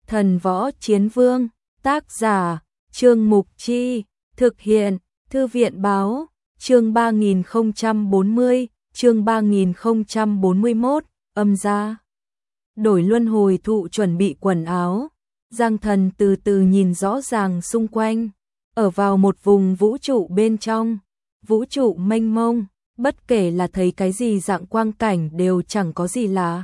Thần Võ Chiến Vương, tác giả, Trương Mục Chi, thực hiện, Thư viện Báo, chương 3040, chương 3041, âm gia. Đổi luân hồi thụ chuẩn bị quần áo, Giang Thần từ từ nhìn rõ ràng xung quanh, ở vào một vùng vũ trụ bên trong, vũ trụ mênh mông, bất kể là thấy cái gì dạng quang cảnh đều chẳng có gì lạ.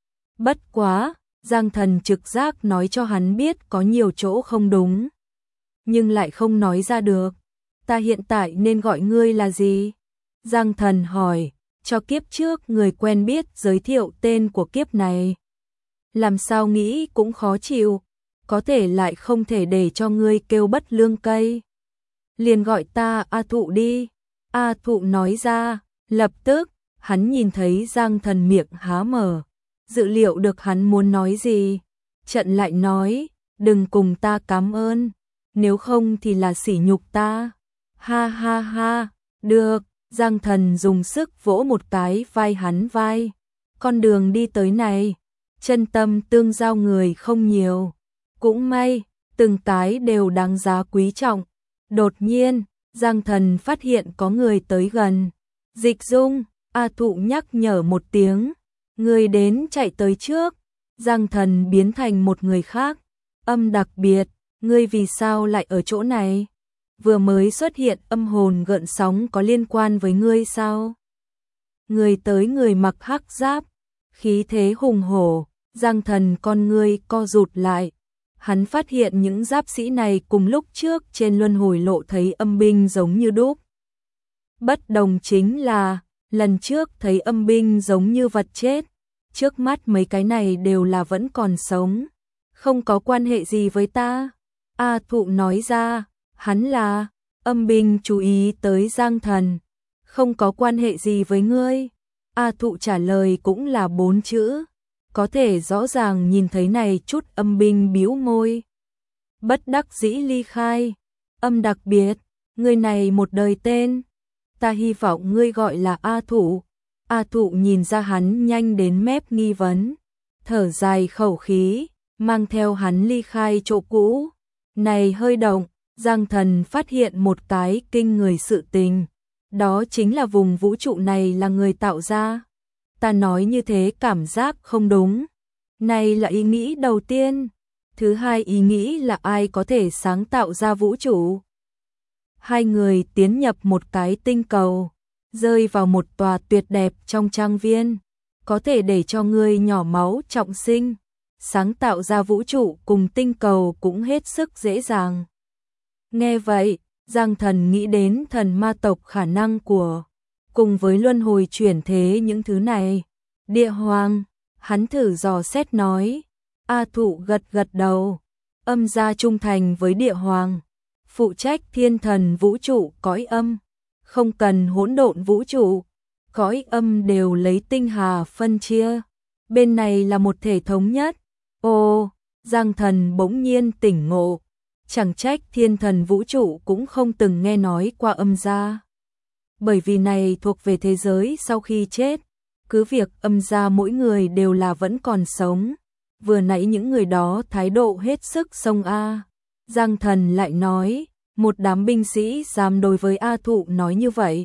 Bất quá, Giang Thần trực giác nói cho hắn biết có nhiều chỗ không đúng, nhưng lại không nói ra được. Ta hiện tại nên gọi ngươi là gì? Giang Thần hỏi, cho kiếp trước người quen biết giới thiệu tên của kiếp này. Làm sao nghĩ cũng khó chịu, có thể lại không thể để cho ngươi kêu bất lương cây. Liền gọi ta A Thụ đi. A Thụ nói ra, lập tức, hắn nhìn thấy Giang Thần miệng há mở, dự liệu được hắn muốn nói gì. Trận lại nói, đừng cùng ta cảm ơn, nếu không thì là sỉ nhục ta. Ha ha ha, được, Giang Thần dùng sức vỗ một cái vai hắn vai. Con đường đi tới này, chân tâm tương giao người không nhiều. Cũng may, từng cái đều đáng giá quý trọng. Đột nhiên, Giang Thần phát hiện có người tới gần. Dịch Dung, A Thụ nhắc nhở một tiếng. Người đến chạy tới trước. Giang Thần biến thành một người khác. Âm đặc biệt, ngươi vì sao lại ở chỗ này? Vừa mới xuất hiện âm hồn gợn sóng có liên quan với ngươi sao? Người tới người mặc hắc giáp, khí thế hùng hổ. Giang Thần con ngươi co rụt lại. Hắn phát hiện những giáp sĩ này cùng lúc trước trên luân hồi lộ thấy âm binh giống như đúc. Bất đồng chính là, lần trước thấy âm binh giống như vật chết, trước mắt mấy cái này đều là vẫn còn sống, không có quan hệ gì với ta. A Thụ nói ra, hắn là, âm binh chú ý tới Giang Thần, không có quan hệ gì với ngươi. A Thụ trả lời cũng là 4 chữ. Có thể rõ ràng nhìn thấy này chút âm binh bĩu môi. Bất đắc dĩ ly khai. Âm đặc biệt, người này một đời tên. Ta hy vọng ngươi gọi là A Thụ. A Thụ nhìn ra hắn nhanh đến mép nghi vấn. Thở dài khẩu khí, mang theo hắn ly khai chỗ cũ. Này hơi động, Giang Thần phát hiện một cái kinh người sự tình. Đó chính là vùng vũ trụ này là người tạo ra. Ta nói như thế cảm giác không đúng. Này là ý nghĩ đầu tiên. Thứ hai ý nghĩ là ai có thể sáng tạo ra vũ trụ. Hai người tiến nhập một cái tinh cầu, rơi vào một tòa tuyệt đẹp trong trang viên, có thể để cho người nhỏ máu trọng sinh. Sáng tạo ra vũ trụ cùng tinh cầu cũng hết sức dễ dàng. Nghe vậy, Giang Thần nghĩ đến thần ma tộc khả năng của, cùng với luân hồi chuyển thế những thứ này. Địa Hoàng, hắn thử dò xét nói. A Thụ gật gật đầu. Âm gia trung thành với Địa Hoàng, phụ trách thiên thần vũ trụ cõi âm, không cần hỗn độn vũ trụ, cõi âm đều lấy tinh hà phân chia. Bên này là một thể thống nhất. Ồ, Giang Thần bỗng nhiên tỉnh ngộ, chẳng trách thiên thần vũ trụ cũng không từng nghe nói qua âm gia. Bởi vì này thuộc về thế giới sau khi chết, cứ việc âm gia mỗi người đều là vẫn còn sống. Vừa nãy những người đó thái độ hết sức xông A. Giang Thần lại nói, một đám binh sĩ dám đối với A Thụ nói như vậy.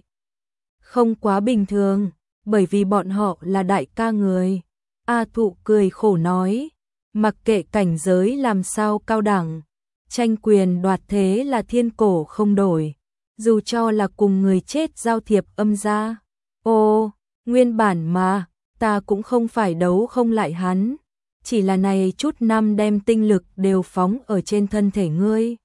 Không quá bình thường, bởi vì bọn họ là đại ca người. A Thụ cười khổ nói, mặc kệ cảnh giới làm sao cao đẳng, tranh quyền đoạt thế là thiên cổ không đổi. Dù cho là cùng người chết giao thiệp âm gia. Ồ, nguyên bản mà, ta cũng không phải đấu không lại hắn. Chỉ là này chút năm đem tinh lực đều phóng ở trên thân thể ngươi.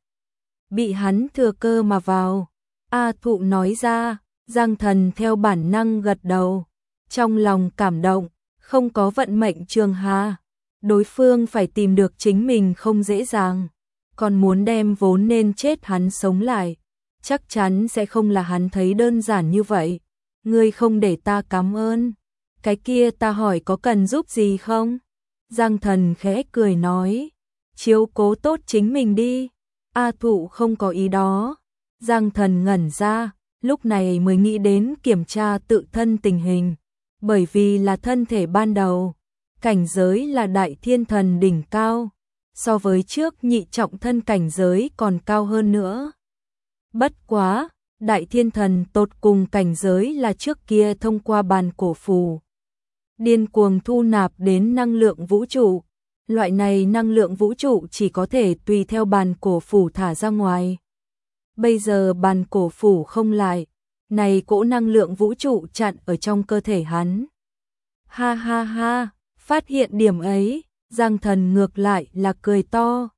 Bị hắn thừa cơ mà vào. A Thụ nói ra, Giang Thần theo bản năng gật đầu. Trong lòng cảm động, không có vận mệnh trường hà. Đối phương phải tìm được chính mình không dễ dàng. Còn muốn đem vốn nên chết hắn sống lại. Chắc chắn sẽ không là hắn thấy đơn giản như vậy. Ngươi không để ta cảm ơn. Cái kia ta hỏi có cần giúp gì không? Giang Thần khẽ cười nói. Chiếu cố tốt chính mình đi. A Thụ không có ý đó. Giang Thần ngẩn ra, lúc này mới nghĩ đến kiểm tra tự thân tình hình. Bởi vì là thân thể ban đầu, cảnh giới là đại thiên thần đỉnh cao. so với trước nhị trọng thân cảnh giới còn cao hơn nữa. Bất quá, đại thiên thần tột cùng cảnh giới là trước kia thông qua bàn cổ phù điên cuồng thu nạp đến năng lượng vũ trụ. Loại này năng lượng vũ trụ chỉ có thể tùy theo bàn cổ phủ thả ra ngoài. Bây giờ bàn cổ phủ không lại, này cỗ năng lượng vũ trụ chặn ở trong cơ thể hắn. Ha ha ha, phát hiện điểm ấy, Giang Thần ngược lại là cười to.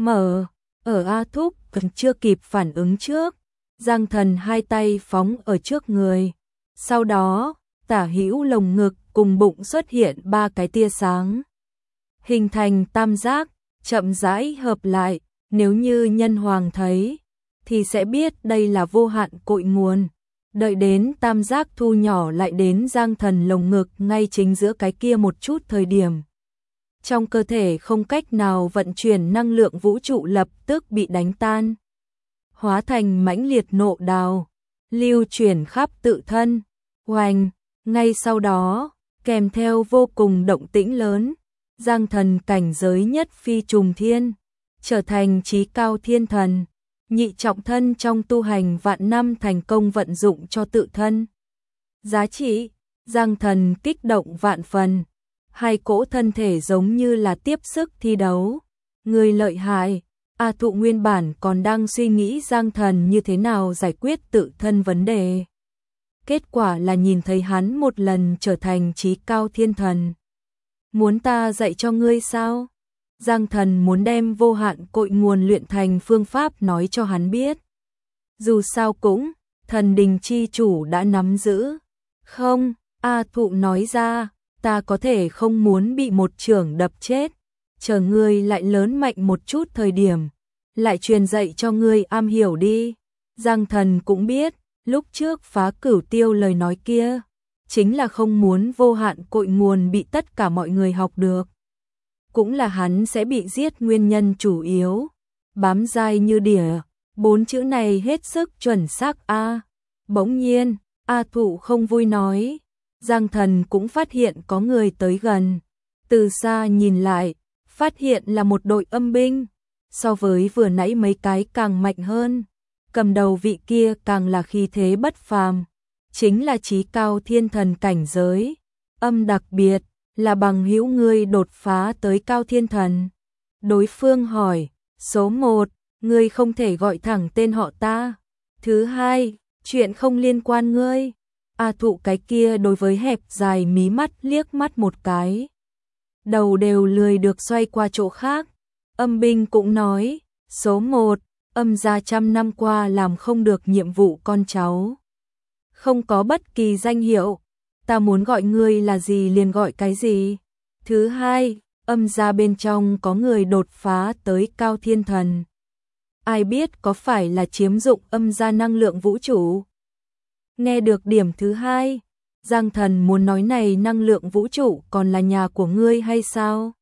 Ở A Thúc còn chưa kịp phản ứng trước, Giang Thần hai tay phóng ở trước người. Sau đó, tả hữu lồng ngực cùng bụng xuất hiện ba cái tia sáng. Hình thành tam giác, chậm rãi hợp lại, nếu như nhân hoàng thấy, thì sẽ biết đây là vô hạn cội nguồn. Đợi đến tam giác thu nhỏ lại đến Giang Thần lồng ngực ngay chính giữa cái kia một chút thời điểm. Trong cơ thể không cách nào vận chuyển năng lượng vũ trụ lập tức bị đánh tan. Hóa thành mãnh liệt nộ đào, lưu chuyển khắp tự thân, oanh, ngay sau đó, kèm theo vô cùng động tĩnh lớn. Giang Thần cảnh giới nhất phi trùng thiên, trở thành chí cao thiên thần, nhị trọng thân trong tu hành vạn năm thành công vận dụng cho tự thân. Giá trị, Giang Thần kích động vạn phần, hai cỗ thân thể giống như là tiếp sức thi đấu. Người lợi hại, A Thụ nguyên bản còn đang suy nghĩ Giang Thần như thế nào giải quyết tự thân vấn đề. Kết quả là nhìn thấy hắn một lần trở thành chí cao thiên thần. Muốn ta dạy cho ngươi sao? Giang Thần muốn đem vô hạn cội nguồn luyện thành phương pháp nói cho hắn biết. Dù sao cũng, thần đình chi chủ đã nắm giữ. Không, A Thụ nói ra, ta có thể không muốn bị một chưởng đập chết. Chờ ngươi lại lớn mạnh một chút thời điểm, lại truyền dạy cho ngươi am hiểu đi. Giang Thần cũng biết, lúc trước Phá Cửu Tiêu lời nói kia, chính là không muốn vô hạn cội nguồn bị tất cả mọi người học được. Cũng là hắn sẽ bị giết nguyên nhân chủ yếu. Bám dai như đỉa, bốn chữ này hết sức chuẩn xác a. Bỗng nhiên, A Thụ không vui nói. Giang Thần cũng phát hiện có người tới gần. Từ xa nhìn lại, phát hiện là một đội âm binh. So với vừa nãy mấy cái càng mạnh hơn. Cầm đầu vị kia càng là khí thế bất phàm. Chính là chí cao thiên thần cảnh giới. Âm đặc biệt là bằng hữu ngươi đột phá tới cao thiên thần. Đối phương hỏi, số 1, ngươi không thể gọi thẳng tên họ ta. Thứ hai, chuyện không liên quan ngươi. A Thụ cái kia đối với hẹp dài mí mắt liếc mắt một cái. Đầu đều lười được xoay qua chỗ khác. Âm binh cũng nói, số 1, âm gia 100 năm qua làm không được nhiệm vụ con cháu. Không có bất kỳ danh hiệu, ta muốn gọi ngươi là gì liền gọi cái gì. Thứ hai, âm gia bên trong có người đột phá tới cao thiên thần. Ai biết có phải là chiếm dụng âm gia năng lượng vũ trụ? Nghe được điểm thứ hai, Giang Thần muốn nói này năng lượng vũ trụ còn là nhà của ngươi hay sao?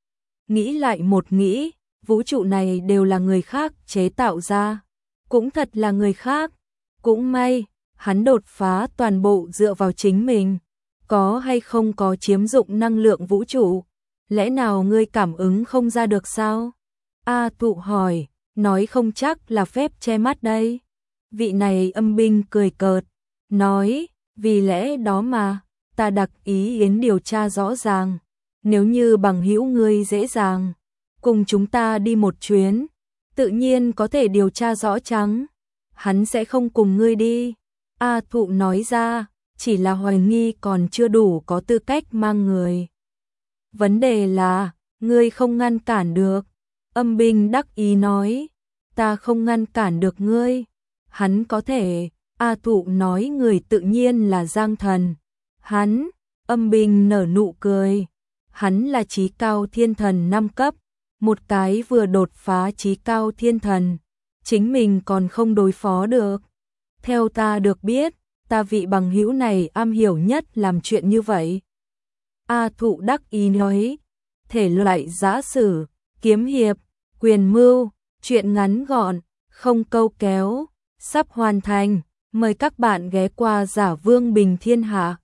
Nghĩ lại một nghĩ, vũ trụ này đều là người khác chế tạo ra. Cũng thật là người khác. Cũng may, hắn đột phá toàn bộ dựa vào chính mình. Có hay không có chiếm dụng năng lượng vũ trụ? Lẽ nào ngươi cảm ứng không ra được sao? A Thụ hỏi, nói không chắc là phép che mắt đây. Vị này âm binh cười cợt, nói, vì lẽ đó mà, ta đặc ý yến điều tra rõ ràng. Nếu như bằng hữu ngươi dễ dàng, cùng chúng ta đi một chuyến, tự nhiên có thể điều tra rõ chăng. Hắn sẽ không cùng ngươi đi. A Thụ nói ra, chỉ là hoài nghi còn chưa đủ có tư cách mang người. Vấn đề là, ngươi không ngăn cản được. Âm binh đắc ý nói, ta không ngăn cản được ngươi. Hắn có thể, A Thụ nói người tự nhiên là Giang Thần. Hắn, âm binh nở nụ cười. Hắn là chí cao thiên thần 5 cấp, một cái vừa đột phá chí cao thiên thần, chính mình còn không đối phó được. Theo ta được biết, ta vị bằng hữu này am hiểu nhất làm chuyện như vậy. A Thụ đắc ý nói, thể loại giã sử, kiếm hiệp, quyền mưu, chuyện ngắn gọn, không câu kéo, sắp hoàn thành, mời các bạn ghé qua Giả Vương Bình Thiên Hạ.